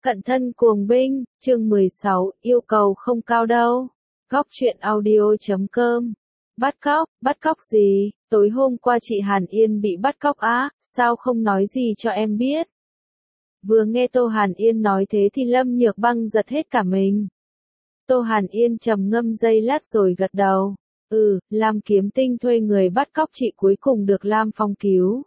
Cận thân cuồng binh, chương 16, yêu cầu không cao đâu. Góc truyện audio.com. Bắt cóc gì? Tối hôm qua chị Hàn Yên bị bắt cóc á, sao không nói gì cho em biết? Vừa nghe Tô Hàn Yên nói thế thì Lâm Nhược Băng giật hết cả mình. Tô Hàn Yên trầm ngâm giây lát rồi gật đầu. Lam Kiếm Tinh thuê người bắt cóc chị cuối cùng được Lam Phong cứu.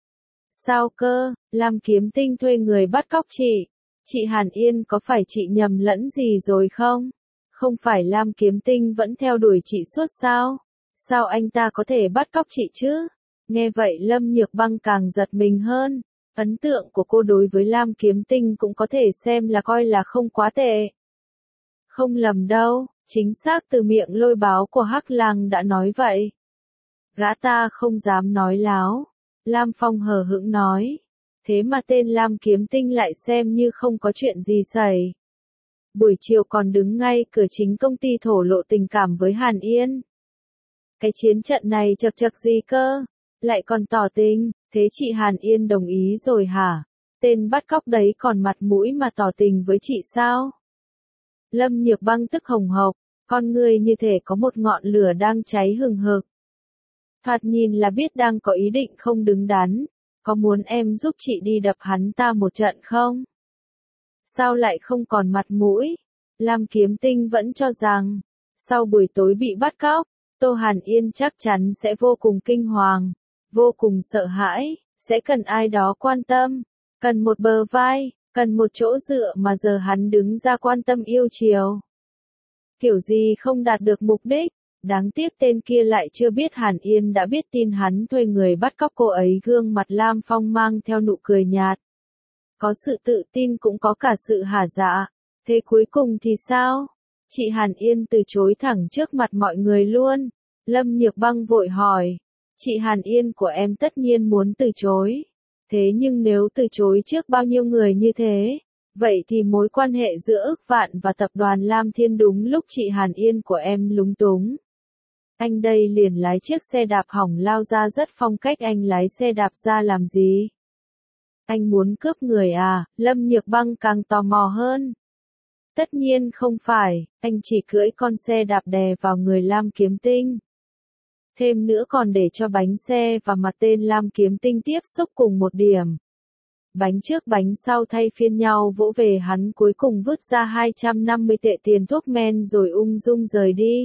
Sao cơ, Lam Kiếm Tinh thuê người bắt cóc chị? Chị Hàn Yên có phải chị nhầm lẫn gì rồi không? Không phải Lam Kiếm Tinh vẫn theo đuổi chị suốt sao? Sao anh ta có thể bắt cóc chị chứ? Nghe vậy Lâm Nhược Băng càng giật mình hơn. Ấn tượng của cô đối với Lam Kiếm Tinh cũng có thể xem là coi là không quá tệ. Không lầm đâu, chính xác từ miệng Lôi Báo của Hắc Lang đã nói vậy. Gã ta không dám nói láo. Lam Phong hờ hững nói. Thế mà tên Lam Kiếm Tinh lại xem như không có chuyện gì xảy. Buổi chiều còn đứng ngay cửa chính công ty thổ lộ tình cảm với Hàn Yên. Cái chiến trận này chật chật gì cơ? Lại còn tỏ tình, thế chị Hàn Yên đồng ý rồi hả? Tên bắt cóc đấy còn mặt mũi mà tỏ tình với chị sao? Lâm Nhược Băng tức hồng hộc, con người như thể có một ngọn lửa đang cháy hừng hực. Thoạt nhìn là biết đang có ý định không đứng đắn. Có muốn em giúp chị đi đập hắn ta một trận không? Sao lại không còn mặt mũi? Lam Kiếm Tinh vẫn cho rằng, sau buổi tối bị bắt cóc, Tô Hàn Yên chắc chắn sẽ vô cùng kinh hoàng, vô cùng sợ hãi, sẽ cần ai đó quan tâm, cần một bờ vai, cần một chỗ dựa mà giờ hắn đứng ra quan tâm yêu chiều. Kiểu gì không đạt được mục đích. Đáng tiếc tên kia lại chưa biết Hàn Yên đã biết tin hắn thuê người bắt cóc cô ấy. Gương mặt Lam Phong mang theo nụ cười nhạt. Có sự tự tin cũng có cả sự hả dạ. Thế cuối cùng thì sao? Chị Hàn Yên từ chối thẳng trước mặt mọi người luôn. Lâm Nhược Băng vội hỏi. Chị Hàn Yên của em tất nhiên muốn từ chối. Thế nhưng nếu từ chối trước bao nhiêu người như thế, vậy thì mối quan hệ giữa Ức Vạn và tập đoàn Lam Thiên đúng lúc chị Hàn Yên của em lúng túng. Anh đây liền lái chiếc xe đạp hỏng lao ra rất phong cách. Anh lái xe đạp ra làm gì? Anh muốn cướp người à? Lâm Nhược Băng càng tò mò hơn. Tất nhiên không phải, anh chỉ cưỡi con xe đạp đè vào người Lam Kiếm Tinh. Thêm nữa còn để cho bánh xe và mặt tên Lam Kiếm Tinh tiếp xúc cùng một điểm. Bánh trước bánh sau thay phiên nhau vỗ về hắn, cuối cùng vứt ra 250 tệ tiền thuốc men rồi ung dung rời đi.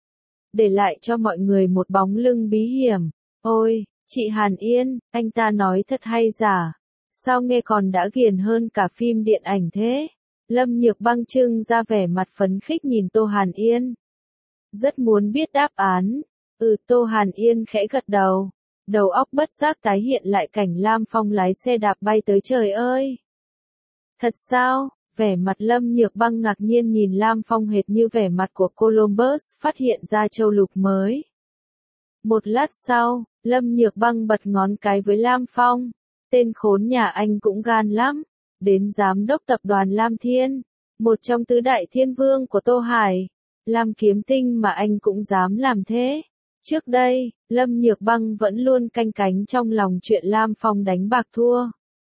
Để lại cho mọi người một bóng lưng bí hiểm. Ôi, chị Hàn Yên, anh ta nói thật hay giả? Sao nghe còn đã ghiền hơn cả phim điện ảnh thế? Lâm Nhược Băng trưng ra vẻ mặt phấn khích nhìn Tô Hàn Yên. Rất muốn biết đáp án. Tô Hàn Yên khẽ gật đầu. Đầu óc bất giác tái hiện lại cảnh Lam Phong lái xe đạp bay tới. Trời ơi! Thật sao? Vẻ mặt Lâm Nhược Băng ngạc nhiên nhìn Lam Phong hệt như vẻ mặt của Columbus phát hiện ra châu lục mới. Một lát sau, Lâm Nhược Băng bật ngón cái với Lam Phong. Tên khốn nhà anh cũng gan lắm. Đến giám đốc tập đoàn Lam Thiên, một trong tứ đại thiên vương của Tô Hải, Lam Kiếm Tinh mà anh cũng dám làm thế. Trước đây, Lâm Nhược Băng vẫn luôn canh cánh trong lòng chuyện Lam Phong đánh bạc thua.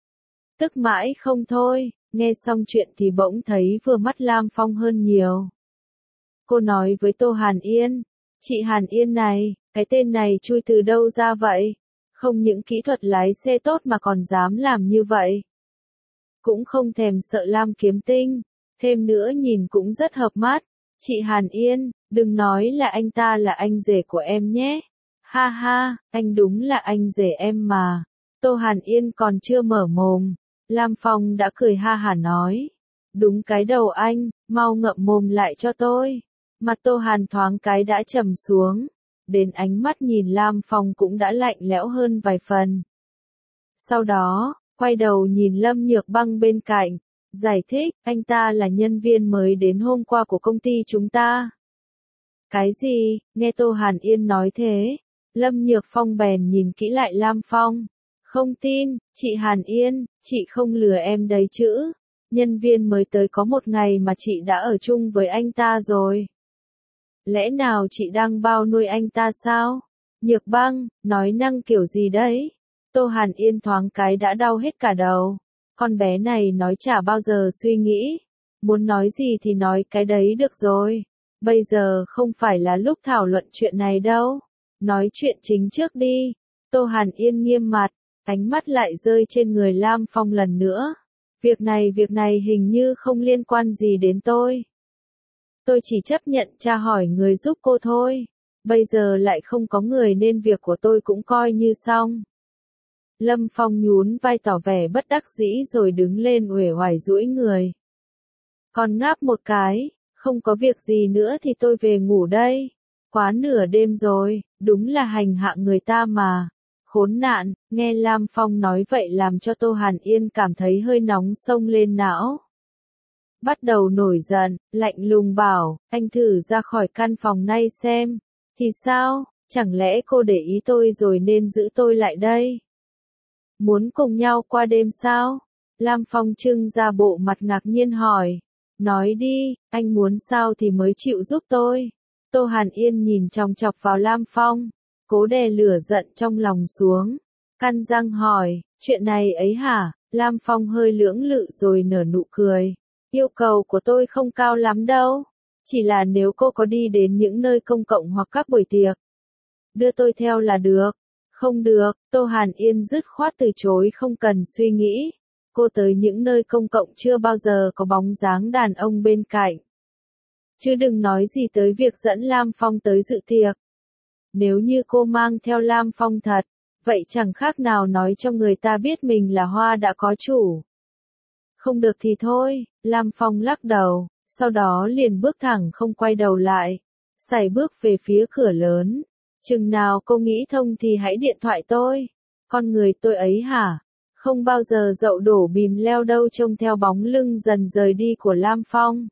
Tức mãi không thôi. Nghe xong chuyện thì bỗng thấy vừa mắt Lam Phong hơn nhiều. Cô nói với Tô Hàn Yên. Chị Hàn Yên này, cái tên này chui từ đâu ra vậy? Không những kỹ thuật lái xe tốt mà còn dám làm như vậy. Cũng không thèm sợ Lam Kiếm Tinh. Thêm nữa nhìn cũng rất hợp mắt. Chị Hàn Yên, đừng nói là anh ta là anh rể của em nhé. Ha ha, anh đúng là anh rể em mà. Tô Hàn Yên còn chưa mở mồm. Lam Phong đã cười ha hả nói. Đúng cái đầu anh, mau ngậm mồm lại cho tôi. Mặt Tô Hàn thoáng cái đã trầm xuống. Đến ánh mắt nhìn Lam Phong cũng đã lạnh lẽo hơn vài phần. Sau đó, quay đầu nhìn Lâm Nhược Băng bên cạnh. Giải thích, anh ta là nhân viên mới đến hôm qua của công ty chúng ta. Cái gì? Nghe Tô Hàn Yên nói thế. Lâm Nhược Phong bèn nhìn kỹ lại Lam Phong. Không tin, chị Hàn Yên, chị không lừa em đấy chứ. Nhân viên mới tới có một ngày mà chị đã ở chung với anh ta rồi. Lẽ nào chị đang bao nuôi anh ta sao? Nhược Băng, nói năng kiểu gì đấy? Tô Hàn Yên thoáng cái đã đau hết cả đầu. Con bé này nói chả bao giờ suy nghĩ. Muốn nói gì thì nói cái đấy được rồi. Bây giờ không phải là lúc thảo luận chuyện này đâu. Nói chuyện chính trước đi. Tô Hàn Yên nghiêm mặt, ánh mắt lại rơi trên người Lam Phong lần nữa. Việc này hình như không liên quan gì đến tôi. Tôi chỉ chấp nhận tra hỏi người giúp cô thôi. Bây giờ lại không có người nên việc của tôi cũng coi như xong. Lâm Phong nhún vai tỏ vẻ bất đắc dĩ rồi đứng lên uể oải duỗi người. Còn ngáp một cái, không có việc gì nữa thì tôi về ngủ đây. Quá nửa đêm rồi, đúng là hành hạ người ta mà. Khốn nạn, nghe Lam Phong nói vậy làm cho Tô Hàn Yên cảm thấy hơi nóng xông lên não. Bắt đầu nổi giận, lạnh lùng bảo, anh thử ra khỏi căn phòng này xem. Thì sao, chẳng lẽ cô để ý tôi rồi nên giữ tôi lại đây? Muốn cùng nhau qua đêm sao? Lam Phong trưng ra bộ mặt ngạc nhiên hỏi. Nói đi, anh muốn sao thì mới chịu giúp tôi. Tô Hàn Yên nhìn chòng chọc vào Lam Phong, cố đè lửa giận trong lòng xuống. Căn răng hỏi, chuyện này ấy hả? Lam Phong hơi lưỡng lự rồi nở nụ cười. Yêu cầu của tôi không cao lắm đâu. Chỉ là nếu cô có đi đến những nơi công cộng hoặc các buổi tiệc, đưa tôi theo là được. Không được, Tô Hàn Yên dứt khoát từ chối không cần suy nghĩ. Cô tới những nơi công cộng chưa bao giờ có bóng dáng đàn ông bên cạnh. Chứ đừng nói gì tới việc dẫn Lam Phong tới dự tiệc. Nếu như cô mang theo Lam Phong thật, vậy chẳng khác nào nói cho người ta biết mình là hoa đã có chủ. Không được thì thôi, Lam Phong lắc đầu, sau đó liền bước thẳng không quay đầu lại, sải bước về phía cửa lớn. Chừng nào cô nghĩ thông thì hãy điện thoại tôi. Con người tôi ấy hả? Không bao giờ dậu đổ bìm leo đâu. Trông theo bóng lưng dần rời đi của Lam Phong.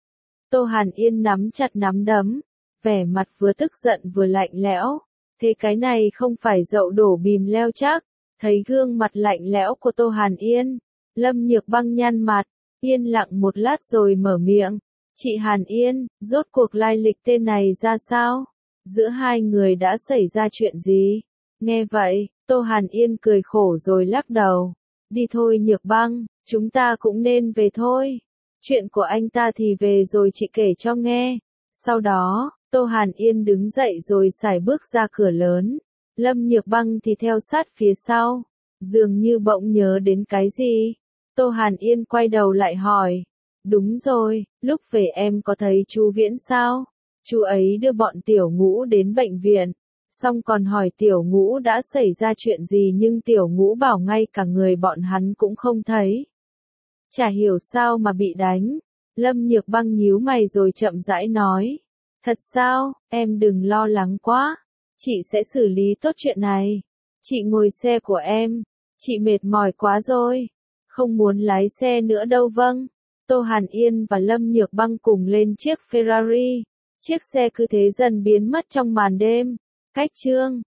Tô Hàn Yên nắm chặt nắm đấm, vẻ mặt vừa tức giận vừa lạnh lẽo. Thế cái này không phải dậu đổ bìm leo chắc. Thấy gương mặt lạnh lẽo của Tô Hàn Yên, Lâm Nhược Băng nhăn mặt, yên lặng một lát rồi mở miệng. Chị Hàn Yên, rốt cuộc lai lịch tên này ra sao? Giữa hai người đã xảy ra chuyện gì? Nghe vậy, Tô Hàn Yên cười khổ rồi lắc đầu. Đi thôi Nhược Băng, chúng ta cũng nên về thôi. Chuyện của anh ta thì về rồi chị kể cho nghe. Sau đó, Tô Hàn Yên đứng dậy rồi sải bước ra cửa lớn. Lâm Nhược Băng thì theo sát phía sau. Dường như bỗng nhớ đến cái gì. Tô Hàn Yên quay đầu lại hỏi. Đúng rồi, lúc về em có thấy chú Viễn sao? Chú ấy đưa bọn Tiểu Ngũ đến bệnh viện. Xong còn hỏi Tiểu Ngũ đã xảy ra chuyện gì nhưng Tiểu Ngũ bảo ngay cả người bọn hắn cũng không thấy. Chả hiểu sao mà bị đánh. Lâm Nhược Băng nhíu mày rồi chậm rãi nói. Thật sao, em đừng lo lắng quá. Chị sẽ xử lý tốt chuyện này. Chị ngồi xe của em. Chị mệt mỏi quá rồi. Không muốn lái xe nữa đâu vâng. Tô Hàn Yên và Lâm Nhược Băng cùng lên chiếc Ferrari. Chiếc xe cứ thế dần biến mất trong màn đêm. Cách chương